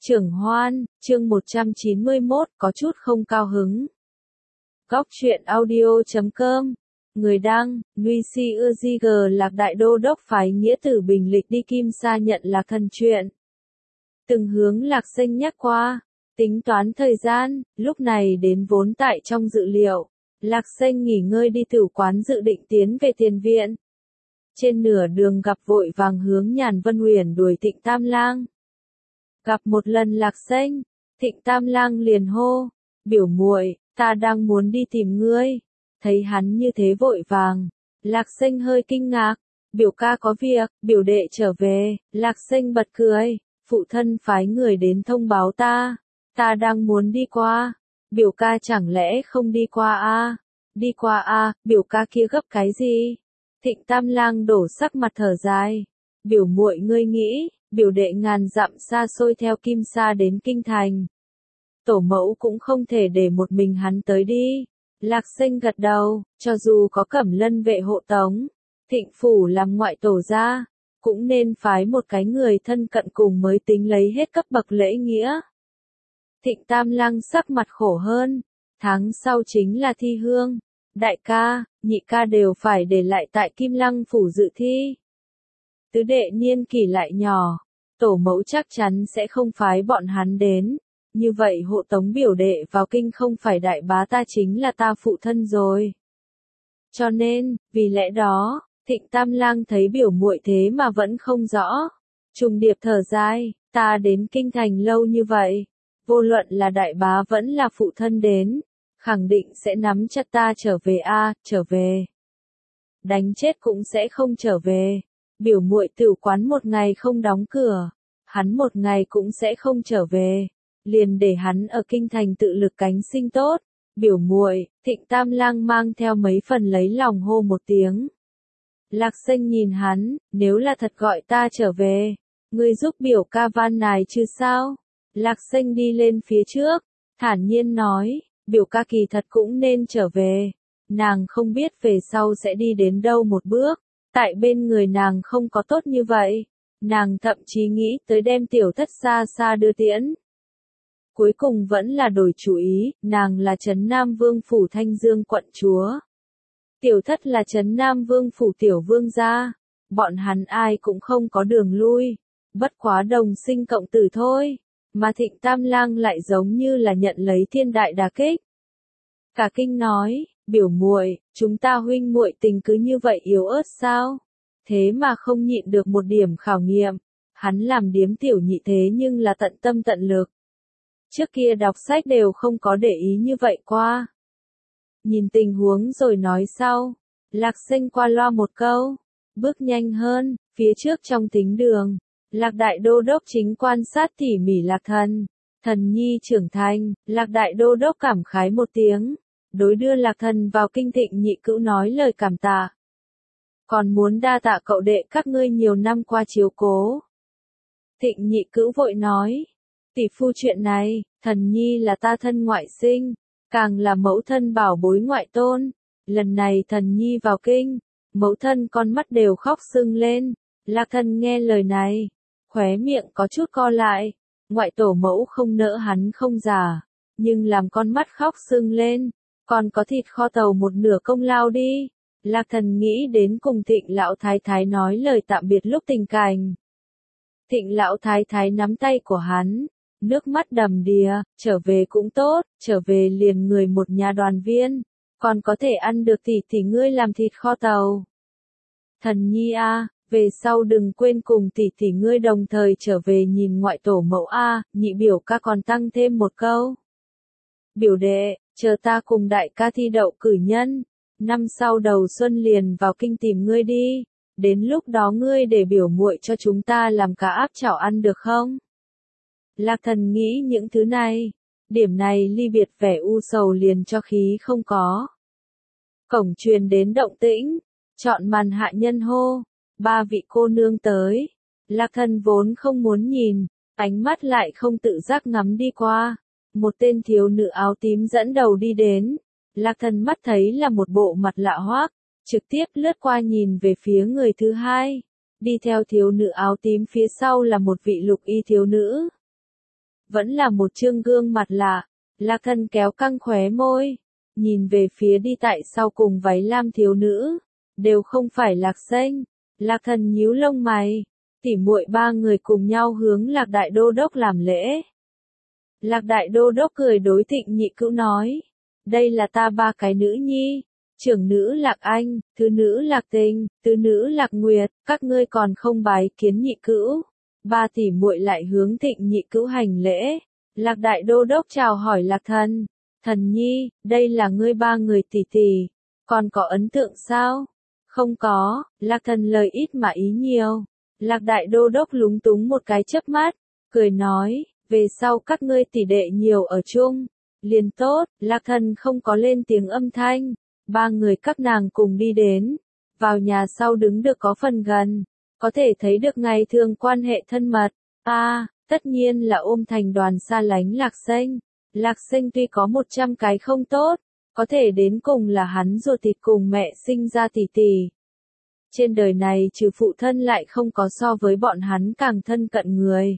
Trưởng Hoan, chương 191, có chút không cao hứng. Góc truyện audio.com. Người đăng, Nguy Si Ư Lạc Đại Đô Đốc phái nghĩa tử Bình Lịch đi Kim Sa nhận Lạc Thần chuyện. Từng hướng Lạc Sinh nhắc qua, tính toán thời gian, lúc này đến vốn tại trong dự liệu. Lạc Sinh nghỉ ngơi đi tử quán dự định tiến về tiền viện. Trên nửa đường gặp vội vàng hướng Nhàn Vân Huyền đuổi Thịnh Tam Lang. Gặp một lần Lạc Sinh, Thịnh Tam Lang liền hô, biểu muội, ta đang muốn đi tìm ngươi. Thấy hắn như thế vội vàng, Lạc Sinh hơi kinh ngạc, biểu ca có việc, biểu đệ trở về. Lạc Sinh bật cười, phụ thân phái người đến thông báo ta đang muốn đi qua. Biểu ca chẳng lẽ không đi qua a? Đi qua a, biểu ca kia gấp cái gì? Thịnh Tam Lang đổ sắc mặt thở dài, biểu muội ngươi nghĩ, biểu đệ ngàn dặm xa xôi theo Kim Sa đến Kinh Thành. Tổ mẫu cũng không thể để một mình hắn tới đi. Lạc Sinh gật đầu, cho dù có Cẩm Lân vệ hộ tống, Thịnh phủ làm ngoại tổ gia, cũng nên phái một cái người thân cận cùng mới tính lấy hết cấp bậc lễ nghĩa. Thịnh Tam Lang sắc mặt khổ hơn, tháng sau chính là thi hương, đại ca, nhị ca đều phải để lại tại Kim Lăng phủ dự thi. Tứ đệ niên kỷ lại nhỏ, tổ mẫu chắc chắn sẽ không phái bọn hắn đến, như vậy hộ tống biểu đệ vào kinh không phải đại bá ta chính là ta phụ thân rồi. Cho nên, vì lẽ đó, Thịnh Tam Lang thấy biểu muội thế mà vẫn không rõ. Trùng điệp thở dài, ta đến kinh thành lâu như vậy, vô luận là đại bá vẫn là phụ thân đến, khẳng định sẽ nắm chặt ta trở về trở về. Đánh chết cũng sẽ không trở về. Biểu muội tử quán một ngày không đóng cửa, hắn một ngày cũng sẽ không trở về, liền để hắn ở kinh thành tự lực cánh sinh tốt. Biểu muội, Thịnh Tam Lang mang theo mấy phần lấy lòng hô một tiếng. Lạc Sinh nhìn hắn, nếu là thật gọi ta trở về, ngươi giúp biểu ca van nài chứ sao? Lạc Sinh đi lên phía trước, thản nhiên nói, biểu ca kỳ thật cũng nên trở về, nàng không biết về sau sẽ đi đến đâu một bước. Tại bên người nàng không có tốt như vậy, nàng thậm chí nghĩ tới đem tiểu thất xa xa đưa tiễn. Cuối cùng vẫn là đổi chủ ý, nàng là Trấn Nam Vương phủ Thanh Dương quận chúa. Tiểu thất là Trấn Nam Vương phủ tiểu vương gia, bọn hắn ai cũng không có đường lui, bất quá đồng sinh cộng tử thôi, mà Thịnh Tam Lang lại giống như là nhận lấy thiên đại đả kích. Cả kinh nói, biểu muội, chúng ta huynh muội tình cứ như vậy yếu ớt sao? Thế mà không nhịn được một điểm khảo nghiệm. Hắn làm điếm tiểu nhị thế nhưng là tận tâm tận lực. Trước kia đọc sách đều không có để ý như vậy qua. Nhìn tình huống rồi nói sau. Lạc Sinh qua loa một câu, bước nhanh hơn, phía trước trong thính đường. Lạc Đại Đô Đốc chính quan sát tỉ mỉ Lạc Thần. Thần nhi trưởng thành, Lạc Đại Đô Đốc cảm khái một tiếng. Đối đưa Lạc Thần vào kinh. Thịnh nhị cữu nói lời cảm tạ. Còn muốn đa tạ cậu đệ các ngươi nhiều năm qua chiếu cố. Thịnh nhị cữu vội nói, tỷ phu chuyện này, thần nhi là ta thân ngoại sinh, càng là mẫu thân bảo bối ngoại tôn. Lần này thần nhi vào kinh, mẫu thân con mắt đều khóc sưng lên. Lạc Thần nghe lời này, khóe miệng có chút co lại. Ngoại tổ mẫu không nỡ hắn không già, nhưng làm con mắt khóc sưng lên, còn có thịt kho tàu một nửa công lao đi. Lạc Thần nghĩ đến cùng Thịnh lão thái thái nói lời tạm biệt lúc tình cảnh. Thịnh lão thái thái nắm tay của hắn, nước mắt đầm đìa, trở về cũng tốt, trở về liền người một nhà đoàn viên, còn có thể ăn được tỷ ngươi làm thịt kho tàu. Thần nhi về sau đừng quên cùng tỷ ngươi đồng thời trở về nhìn ngoại tổ mẫu nhị biểu ca còn tăng thêm một câu. Biểu đệ, chờ ta cùng đại ca thi đậu cử nhân, năm sau đầu xuân liền vào kinh tìm ngươi đi, đến lúc đó ngươi để biểu muội cho chúng ta làm cá áp chảo ăn được không? Lạc Thần nghĩ những thứ này, điểm này ly biệt vẻ u sầu liền cho khí không có. Cổng truyền đến động tĩnh, chọn màn hạ nhân hô, 3 vị cô nương tới. Lạc Thần vốn không muốn nhìn, ánh mắt lại không tự giác ngắm đi qua. Một tên thiếu nữ áo tím dẫn đầu đi đến. Lạc Thần mắt thấy là một bộ mặt lạ hoắc, trực tiếp lướt qua nhìn về phía người thứ hai. Đi theo thiếu nữ áo tím phía sau là một vị lục y thiếu nữ. vẫn là một chương gương mặt lạ. Lạc Thần kéo căng khóe môi, nhìn về phía đi tại sau cùng váy lam thiếu nữ, đều không phải Lạc Xanh. Lạc Thần nhíu lông mày, tỉ muội ba người cùng nhau hướng Lạc Đại Đô Đốc làm lễ. Lạc Đại Đô Đốc cười đối Thịnh Nhị Cữu nói, đây là ta ba cái nữ nhi, trưởng nữ Lạc Anh, thứ nữ Lạc Tình, tứ nữ Lạc Nguyệt, các ngươi còn không bái kiến Nhị Cữu. Ba tỷ muội lại hướng Thịnh Nhị Cữu hành lễ. Lạc Đại Đô Đốc chào hỏi Lạc Thần, thần nhi, đây là ngươi ba người tỷ tỷ, còn có ấn tượng sao? Không có, Lạc Thần lời ít mà ý nhiều. Lạc Đại Đô Đốc lúng túng một cái chớp mắt, cười nói, về sau các ngươi tỷ đệ nhiều ở chung, liền tốt. Lạc Thần không có lên tiếng âm thanh, ba người các nàng cùng đi đến, vào nhà sau đứng được có phần gần, có thể thấy được ngày thường quan hệ thân mật. Tất nhiên là ôm thành đoàn xa lánh Lạc Xanh. Lạc Xanh tuy có 100 cái không tốt, có thể đến cùng là hắn ruột thịt cùng mẹ sinh ra tỷ tỷ. Trên đời này trừ phụ thân lại không có so với bọn hắn càng thân cận người.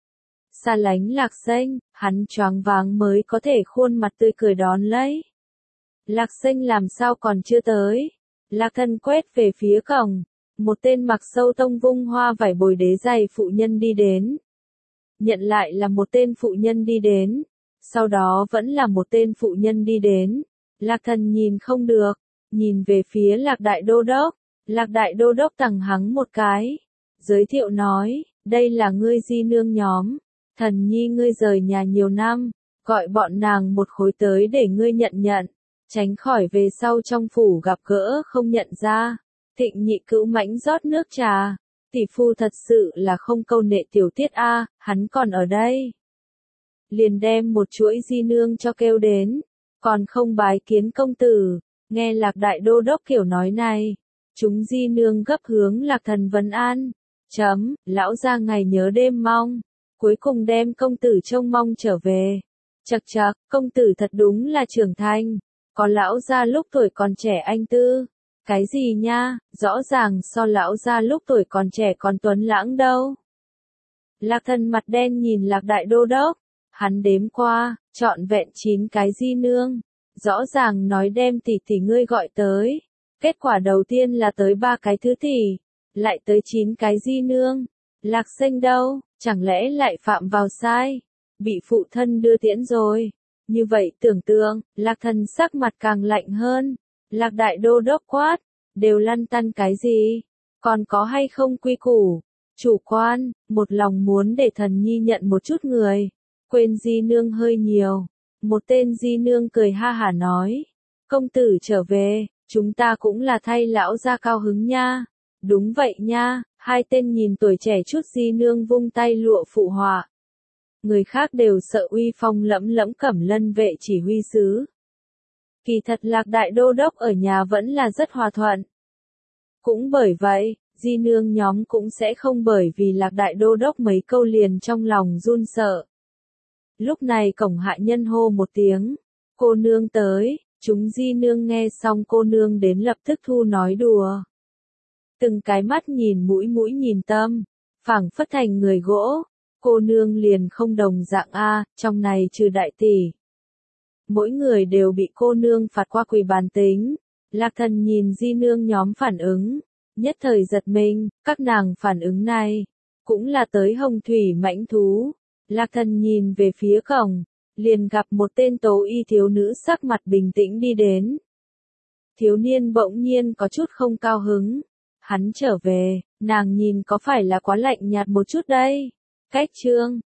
Xa lánh Lạc Xanh, hắn choáng váng mới có thể khuôn mặt tươi cười đón lấy. Lạc Xanh làm sao còn chưa tới? Lạc Thần quét về phía cổng, một tên mặc sâu tông vung hoa vải bồi đế dày phụ nhân đi đến. Nhận lại là một tên phụ nhân đi đến, sau đó vẫn là một tên phụ nhân đi đến. Lạc Thần nhìn không được, nhìn về phía Lạc Đại Đô Đốc. Lạc Đại Đô Đốc tằng hắng một cái, giới thiệu nói, đây là ngươi di nương nhóm, thần nhi ngươi rời nhà nhiều năm, gọi bọn nàng một khối tới để ngươi nhận, tránh khỏi về sau trong phủ gặp gỡ không nhận ra. Thịnh Nhị Cữu mãnh rót nước trà, tỷ phu thật sự là không câu nệ tiểu tiết hắn còn ở đây. Liền đem một chuỗi di nương cho kêu đến, còn không bái kiến công tử. Nghe Lạc Đại Đô Đốc kiểu nói này, chúng di nương gấp hướng Lạc Thần vấn an. Lão gia ngày nhớ đêm mong, cuối cùng đem công tử trông mong trở về. Chậc, công tử thật đúng là trưởng thành, có lão gia lúc tuổi còn trẻ anh tư. Cái gì nha, rõ ràng so lão gia lúc tuổi còn trẻ còn tuấn lãng đâu. Lạc Thần mặt đen nhìn Lạc Đại Đô Đốc, hắn đếm qua, trọn vẹn 9 cái di nương, rõ ràng nói đem tỷ tỷ ngươi gọi tới. Kết quả đầu tiên là tới 3 cái thứ tỷ, lại tới 9 cái di nương. Lạc Xanh đâu, chẳng lẽ lại phạm vào sai, bị phụ thân đưa tiễn rồi. Như vậy tưởng tượng, Lạc Thần sắc mặt càng lạnh hơn. Lạc Đại Đô Đốc quát, đều lăn tăn cái gì, còn có hay không quy củ, chủ quan, một lòng muốn để thần nhi nhận một chút người, quên di nương hơi nhiều. Một tên di nương cười ha hả nói, công tử trở về, chúng ta cũng là thay lão gia cao hứng nha. Đúng vậy nha, hai tên nhìn tuổi trẻ chút di nương vung tay lụa phụ họa. Người khác đều sợ uy phong lẫm lẫm Cẩm Lân vệ chỉ huy sứ. Kỳ thật Lạc Đại Đô Đốc ở nhà vẫn là rất hòa thuận. Cũng bởi vậy, di nương nhóm cũng sẽ không bởi vì Lạc Đại Đô Đốc mấy câu liền trong lòng run sợ. Lúc này cổng hạ nhân hô một tiếng, cô nương tới, chúng di nương nghe xong cô nương đến lập tức thu nói đùa. Từng cái mắt nhìn mũi nhìn tâm, phảng phất thành người gỗ, cô nương liền không đồng dạng trong này trừ đại tỷ. Mỗi người đều bị cô nương phạt qua quỳ bàn tính. Lạc Thần nhìn di nương nhóm phản ứng, nhất thời giật mình, các nàng phản ứng này, cũng là tới hồng thủy mãnh thú. Lạc Thần nhìn về phía cổng, liền gặp một tên tố y thiếu nữ sắc mặt bình tĩnh đi đến. Thiếu niên bỗng nhiên có chút không cao hứng. Hắn trở về, nàng nhìn có phải là quá lạnh nhạt một chút đây? Cách chương